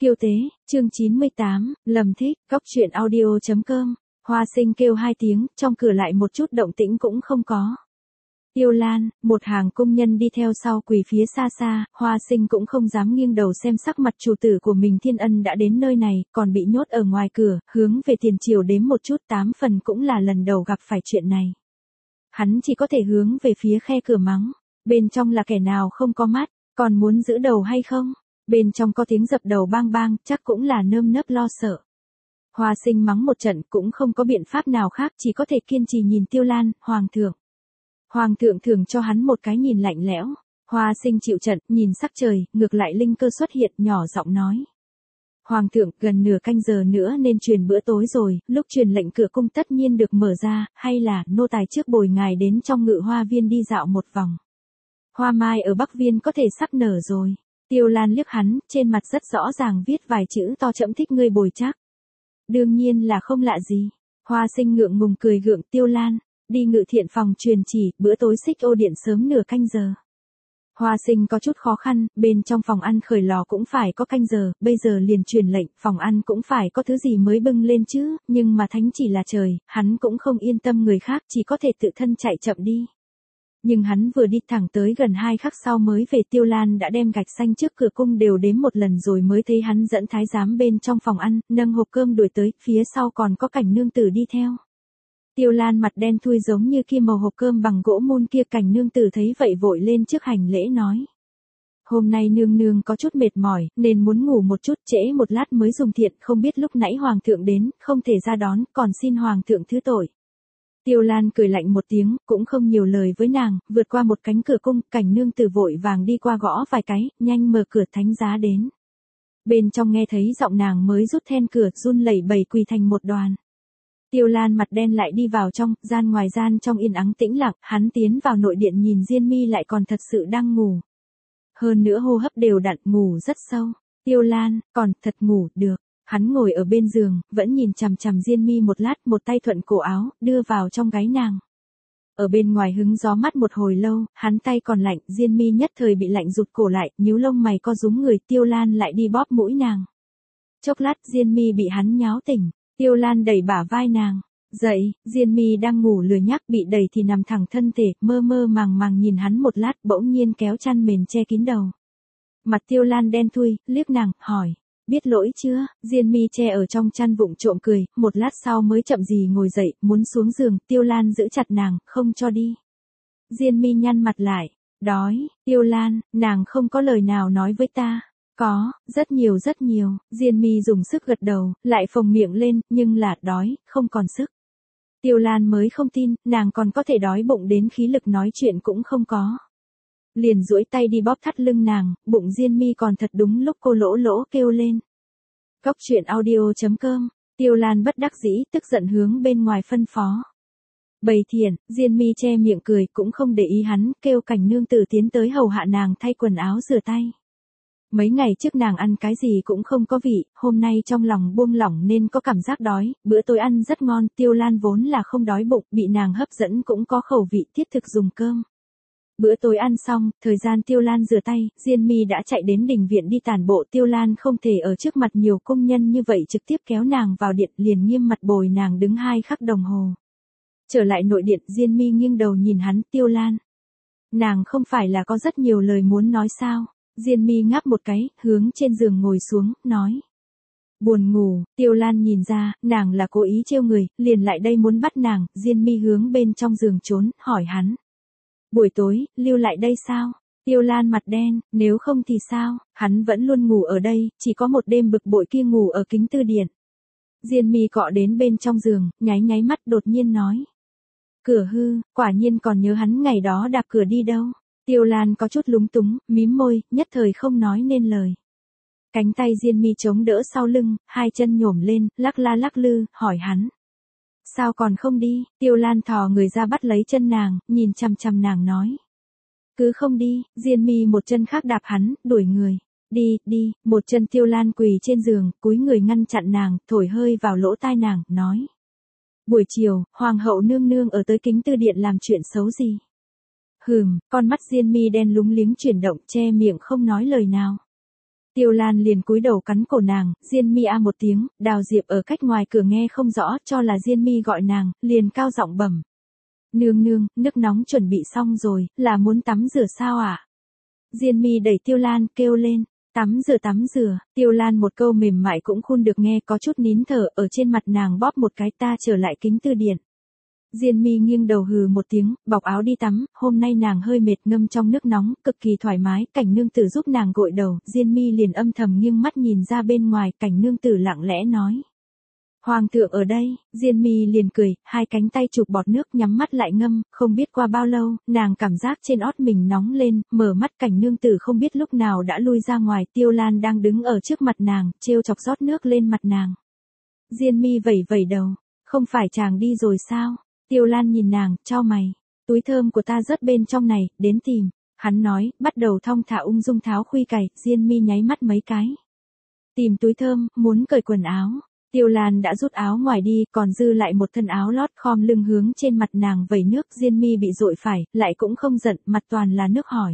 Kiêu tế, chương 98, Lâm thích, góc truyện audio.com, Hoa Sinh kêu hai tiếng, trong cửa lại một chút động tĩnh cũng không có. Tiêu Lan, một hàng công nhân đi theo sau quỳ phía xa xa, Hoa Sinh cũng không dám nghiêng đầu xem sắc mặt chủ tử của mình. Thiên Ân đã đến nơi này, còn bị nhốt ở ngoài cửa, hướng về tiền triều đếm một chút, 8 phần cũng là lần đầu gặp phải chuyện này. Hắn chỉ có thể hướng về phía khe cửa mắng, bên trong là kẻ nào không có mắt, còn muốn giữ đầu hay không? Bên trong có tiếng dập đầu bang bang, chắc cũng là nơm nớp lo sợ. Hoa Sinh mắng một trận cũng không có biện pháp nào khác, chỉ có thể kiên trì nhìn Tiêu Lan. Hoàng thượng. Hoàng thượng thường cho hắn một cái nhìn lạnh lẽo. Hoa Sinh chịu trận, nhìn sắc trời, ngược lại linh cơ xuất hiện, nhỏ giọng nói. Hoàng thượng, gần nửa canh giờ nữa nên truyền bữa tối rồi, lúc truyền lệnh cửa cung tất nhiên được mở ra, hay là nô tài trước bồi ngài đến trong Ngự Hoa Viên đi dạo một vòng. Hoa mai ở Bắc Viên có thể sắp nở rồi. Tiêu Lan liếc hắn, trên mặt rất rõ ràng viết vài chữ to, chậm thích ngươi bồi chắc. Đương nhiên là không lạ gì. Hoa Sinh ngượng ngùng cười gượng. Tiêu Lan, đi Ngự Thiện phòng truyền chỉ, bữa tối xích ô điện sớm nửa canh giờ. Hoa Sinh có chút khó khăn, bên trong phòng ăn khởi lò cũng phải có canh giờ, bây giờ liền truyền lệnh, phòng ăn cũng phải có thứ gì mới bưng lên chứ, nhưng mà thánh chỉ là trời, hắn cũng không yên tâm người khác, chỉ có thể tự thân chạy chậm đi. Nhưng hắn vừa đi thẳng tới gần 2 khắc sau mới về. Tiêu Lan đã đem gạch xanh trước cửa cung đều đếm một lần rồi mới thấy hắn dẫn thái giám bên trong phòng ăn, nâng hộp cơm đuổi tới, phía sau còn có Cảnh nương tử đi theo. Tiêu Lan mặt đen thui giống như kia màu hộp cơm bằng gỗ mun kia. Cảnh nương tử thấy vậy vội lên trước hành lễ nói. Hôm nay nương nương có chút mệt mỏi, nên muốn ngủ một chút, trễ một lát mới dùng thiện, không biết lúc nãy hoàng thượng đến, không thể ra đón, còn xin hoàng thượng thứ tội. Tiêu Lan cười lạnh một tiếng, cũng không nhiều lời với nàng, vượt qua một cánh cửa cung, Cảnh nương tử vội vàng đi qua gõ vài cái, nhanh mở cửa. Thánh giá đến. Bên trong nghe thấy giọng nàng mới rút then cửa, run lẩy bẩy quỳ thành một đoàn. Tiêu Lan mặt đen lại đi vào trong, ngoài gian trong yên ắng tĩnh lặng, hắn tiến vào nội điện nhìn Diên Mi lại còn thật sự đang ngủ. Hơn nữa hô hấp đều đặn, ngủ rất sâu. Tiêu Lan, còn thật ngủ được. Hắn ngồi ở bên giường, vẫn nhìn chằm chằm Diên Mi một lát, một tay thuận cổ áo, đưa vào trong gáy nàng. Ở bên ngoài hứng gió mắt một hồi lâu, hắn tay còn lạnh, Diên Mi nhất thời bị lạnh rụt cổ lại, nhíu lông mày co rúm người. Tiêu Lan lại đi bóp mũi nàng. Chốc lát Diên Mi bị hắn nháo tỉnh, Tiêu Lan đẩy bả vai nàng. Dậy, Diên Mi đang ngủ lười nhác, bị đẩy thì nằm thẳng thân thể, mơ mơ màng màng nhìn hắn một lát, bỗng nhiên kéo chăn mền che kín đầu. Mặt Tiêu Lan đen thui, liếc nàng, hỏi. Biết lỗi chưa? Diên Mi che ở trong chăn vụng trộm cười, một lát sau mới chậm gì ngồi dậy, muốn xuống giường. Tiêu Lan giữ chặt nàng, không cho đi. Diên Mi nhăn mặt lại. Đói. Tiêu Lan, nàng không có lời nào nói với ta. Có, rất nhiều rất nhiều. Diên Mi dùng sức gật đầu, lại phồng miệng lên, nhưng là đói, không còn sức. Tiêu Lan mới không tin, nàng còn có thể đói bụng đến khí lực nói chuyện cũng không có. Liền duỗi tay đi bóp thắt lưng nàng, bụng Diên Mi còn thật đúng lúc cô lỗ lỗ kêu lên. Góc truyện audio.com, Tiêu Lan bất đắc dĩ, tức giận hướng bên ngoài phân phó. Bày thiện, Diên Mi che miệng cười, cũng không để ý hắn, kêu Cảnh nương tử tiến tới hầu hạ nàng thay quần áo rửa tay. Mấy ngày trước nàng ăn cái gì cũng không có vị, hôm nay trong lòng buông lỏng nên có cảm giác đói, bữa tối ăn rất ngon. Tiêu Lan vốn là không đói bụng, bị nàng hấp dẫn cũng có khẩu vị, thiết thực dùng cơm. Bữa tối ăn xong, thời gian Tiêu Lan rửa tay, Diên Mi đã chạy đến đình viện đi tản bộ. Tiêu Lan không thể ở trước mặt nhiều công nhân như vậy trực tiếp kéo nàng vào điện, liền nghiêm mặt bồi nàng đứng 2 khắc đồng hồ. Trở lại nội điện, Diên Mi nghiêng đầu nhìn hắn. Tiêu Lan, nàng không phải là có rất nhiều lời muốn nói sao? Diên Mi ngáp một cái, hướng trên giường ngồi xuống, nói. Buồn ngủ. Tiêu Lan nhìn ra, nàng là cố ý trêu người, liền lại đây muốn bắt nàng. Diên Mi hướng bên trong giường trốn, hỏi hắn. Buổi tối, lưu lại đây sao? Tiêu Lan mặt đen, nếu không thì sao? Hắn vẫn luôn ngủ ở đây, chỉ có một đêm bực bội kia ngủ ở Kính Tư Điện. Diên Mi cọ đến bên trong giường, nháy nháy mắt đột nhiên nói. Cửa hư, quả nhiên còn nhớ hắn ngày đó đạp cửa đi đâu. Tiêu Lan có chút lúng túng, mím môi, nhất thời không nói nên lời. Cánh tay Diên Mi chống đỡ sau lưng, 2 chân nhổm lên, lắc la lắc lư, hỏi hắn. Sao còn không đi? Tiêu Lan thò người ra bắt lấy chân nàng, nhìn chằm chằm nàng nói. Cứ không đi. Diên Mi một chân khác đạp hắn, đuổi người. Đi, đi. Một chân Tiêu Lan quỳ trên giường, cúi người ngăn chặn nàng, thổi hơi vào lỗ tai nàng, nói. Buổi chiều, Hoàng hậu nương nương ở tới Kính Tư Điện làm chuyện xấu gì? Con mắt Diên Mi đen lúng liếng chuyển động, che miệng không nói lời nào. Tiêu Lan liền cúi đầu cắn cổ nàng, Diên Mi a một tiếng, Đào Diệp ở cách ngoài cửa nghe không rõ, cho là Diên Mi gọi nàng, liền cao giọng bẩm. Nương nương, nước nóng chuẩn bị xong rồi, là muốn tắm rửa sao ạ? Diên Mi đẩy Tiêu Lan, kêu lên. Tắm rửa, Tiêu Lan một câu mềm mại cũng khôn được nghe có chút nín thở, ở trên mặt nàng bóp một cái, ta trở lại kính từ điển. Diên Mi nghiêng đầu hừ một tiếng, bọc áo đi tắm, hôm nay nàng hơi mệt ngâm trong nước nóng, cực kỳ thoải mái, Cảnh nương tử giúp nàng gội đầu, Diên Mi liền âm thầm nghiêng mắt nhìn ra bên ngoài, Cảnh nương tử lặng lẽ nói. Hoàng thượng ở đây, Diên Mi liền cười, hai cánh tay chụp bọt nước nhắm mắt lại ngâm, không biết qua bao lâu, nàng cảm giác trên ót mình nóng lên, mở mắt Cảnh nương tử không biết lúc nào đã lui ra ngoài, Tiêu Lan đang đứng ở trước mặt nàng, trêu chọc rót nước lên mặt nàng. Diên Mi vẩy vẩy đầu, không phải chàng đi rồi sao? Tiêu Lan nhìn nàng, chau mày, túi thơm của ta rớt bên trong này, đến tìm. Hắn nói, bắt đầu thong thả ung dung tháo khuy cày, Diên Mi nháy mắt mấy cái. Tìm túi thơm, muốn cởi quần áo. Tiêu Lan đã rút áo ngoài đi, còn dư lại một thân áo lót khom lưng hướng trên mặt nàng vẩy nước, Diên Mi bị dội phải, lại cũng không giận, mặt toàn là nước hỏi.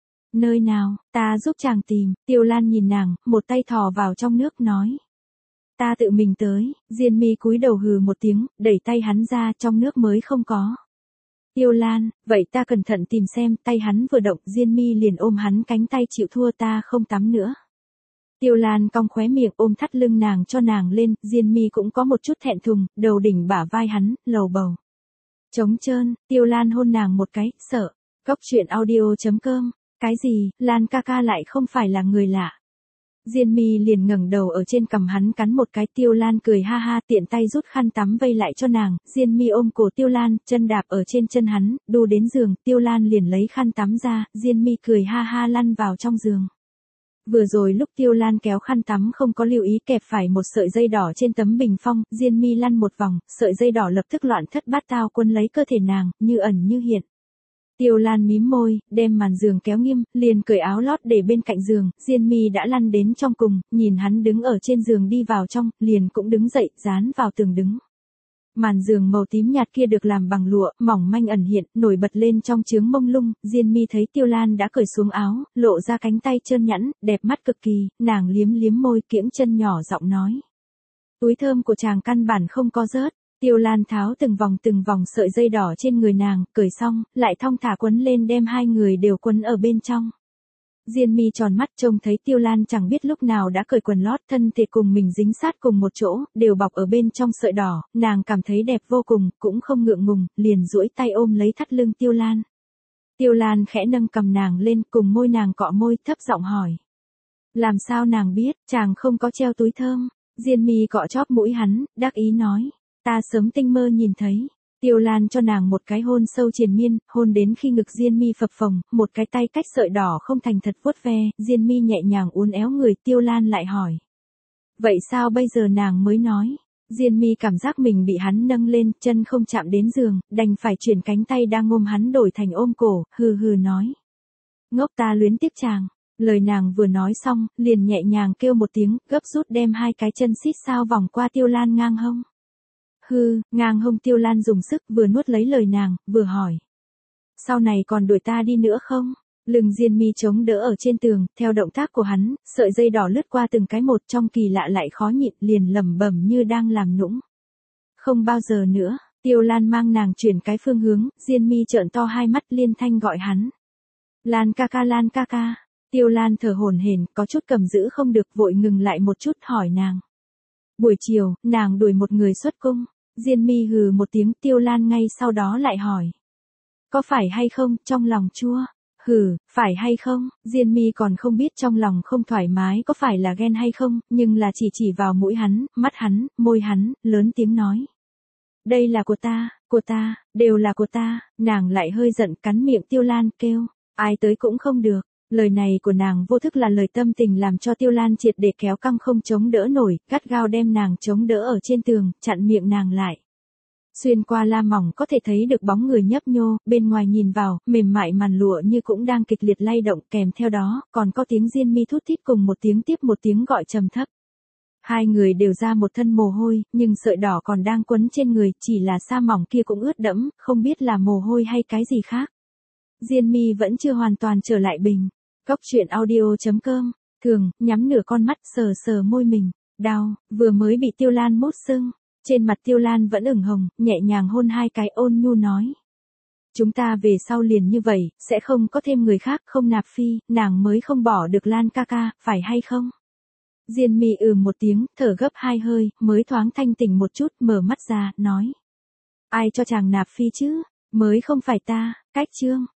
Nơi nào, ta giúp chàng tìm, Tiêu Lan nhìn nàng, một tay thò vào trong nước nói. Ta tự mình tới, Diên Mi cúi đầu hừ một tiếng, đẩy tay hắn ra, trong nước mới không có. Tiêu Lan, vậy ta cẩn thận tìm xem, tay hắn vừa động, Diên Mi liền ôm hắn cánh tay chịu thua, ta không tắm nữa. Tiêu Lan cong khóe miệng ôm thắt lưng nàng cho nàng lên, Diên Mi cũng có một chút thẹn thùng, đầu đỉnh bả vai hắn, lầu bầu. Trống trơn, Tiêu Lan hôn nàng một cái, sợ. Cóc truyện audio.com, cái gì, Lan ca ca lại không phải là người lạ. Diên Mi liền ngẩng đầu ở trên cằm hắn cắn một cái, Tiêu Lan cười ha ha, tiện tay rút khăn tắm vây lại cho nàng, Diên Mi ôm cổ Tiêu Lan, chân đạp ở trên chân hắn, đu đến giường, Tiêu Lan liền lấy khăn tắm ra, Diên Mi cười ha ha lăn vào trong giường. Vừa rồi lúc Tiêu Lan kéo khăn tắm không có lưu ý kẹp phải một sợi dây đỏ trên tấm bình phong, Diên Mi lăn một vòng, sợi dây đỏ lập tức loạn thất bát tao quấn lấy cơ thể nàng, như ẩn như hiện. Tiêu Lan mím môi, đem màn giường kéo nghiêm, liền cởi áo lót để bên cạnh giường, Diên Mi đã lăn đến trong cùng, nhìn hắn đứng ở trên giường đi vào trong, liền cũng đứng dậy, dán vào tường đứng. Màn giường màu tím nhạt kia được làm bằng lụa, mỏng manh ẩn hiện, nổi bật lên trong chướng mông lung, Diên Mi thấy Tiêu Lan đã cởi xuống áo, lộ ra cánh tay trơn nhẵn, đẹp mắt cực kỳ, nàng liếm liếm môi kiễng chân nhỏ giọng nói. Túi thơm của chàng căn bản không có rớt. Tiêu Lan tháo từng vòng sợi dây đỏ trên người nàng, cởi xong, lại thong thả quấn lên đem hai người đều quấn ở bên trong. Diên Mi tròn mắt trông thấy Tiêu Lan chẳng biết lúc nào đã cởi quần lót, thân thể cùng mình dính sát cùng một chỗ, đều bọc ở bên trong sợi đỏ, nàng cảm thấy đẹp vô cùng, cũng không ngượng ngùng, liền duỗi tay ôm lấy thắt lưng Tiêu Lan. Tiêu Lan khẽ nâng cầm nàng lên, cùng môi nàng cọ môi, thấp giọng hỏi. Làm sao nàng biết, chàng không có treo túi thơm? Diên Mi cọ chóp mũi hắn, đắc ý nói. Ta sớm tinh mơ nhìn thấy. Tiêu Lan cho nàng một cái hôn sâu triền miên, hôn đến khi ngực Diên Mi phập phồng, một cái tay cách sợi đỏ không thành thật vuốt ve, Diên Mi nhẹ nhàng uốn éo người, Tiêu Lan lại hỏi. Vậy sao bây giờ nàng mới nói? Diên Mi cảm giác mình bị hắn nâng lên, chân không chạm đến giường, đành phải chuyển cánh tay đang ôm hắn đổi thành ôm cổ, hừ hừ nói. Ngốc ta luyến tiếc chàng. Lời nàng vừa nói xong, liền nhẹ nhàng kêu một tiếng, gấp rút đem hai cái chân xít sao vòng qua Tiêu Lan ngang hông. Ngang hông Tiêu Lan dùng sức vừa nuốt lấy lời nàng, vừa hỏi. Sau này còn đuổi ta đi nữa không? Lưng Diên Mi chống đỡ ở trên tường, theo động tác của hắn, sợi dây đỏ lướt qua từng cái một trong kỳ lạ lại khó nhịn, liền lẩm bẩm như đang làm nũng. Không bao giờ nữa, Tiêu Lan mang nàng chuyển cái phương hướng, Diên Mi trợn to hai mắt liên thanh gọi hắn. Lan ca ca, Lan ca ca. Tiêu Lan thở hổn hển, có chút cầm giữ không được, vội ngừng lại một chút hỏi nàng. Buổi chiều, nàng đuổi một người xuất cung. Diên Mi hừ một tiếng, Tiêu Lan ngay sau đó lại hỏi. Có phải hay không, trong lòng chua? Phải hay không? Diên Mi còn không biết trong lòng không thoải mái có phải là ghen hay không, nhưng là chỉ vào mũi hắn, mắt hắn, môi hắn, lớn tiếng nói. Đây là của ta, đều là của ta, nàng lại hơi giận cắn miệng Tiêu Lan kêu, ai tới cũng không được. Lời này của nàng vô thức là lời tâm tình làm cho Tiêu Lan triệt để kéo căng không chống đỡ nổi, gắt gao đem nàng chống đỡ ở trên tường, chặn miệng nàng lại. Xuyên qua la mỏng có thể thấy được bóng người nhấp nhô, bên ngoài nhìn vào, mềm mại màn lụa như cũng đang kịch liệt lay động, kèm theo đó, còn có tiếng Diên Mi thút thít cùng một tiếng tiếp một tiếng gọi trầm thấp. Hai người đều ra một thân mồ hôi, nhưng sợi đỏ còn đang quấn trên người, chỉ là sa mỏng kia cũng ướt đẫm, không biết là mồ hôi hay cái gì khác. Diên Mi vẫn chưa hoàn toàn trở lại bình. Cóc truyện audio.com Thường, nhắm nửa con mắt sờ sờ môi mình, đau, vừa mới bị Tiêu Lan mốt sưng. Trên mặt Tiêu Lan vẫn ửng hồng, nhẹ nhàng hôn 2 cái ôn nhu nói. Chúng ta về sau liền như vậy, sẽ không có thêm người khác, không nạp phi, nàng mới không bỏ được Lan ca ca, phải hay không? Diên Mi một tiếng, thở gấp 2 hơi, mới thoáng thanh tỉnh một chút, mở mắt ra, nói. Ai cho chàng nạp phi chứ? Mới không phải ta, cách chương.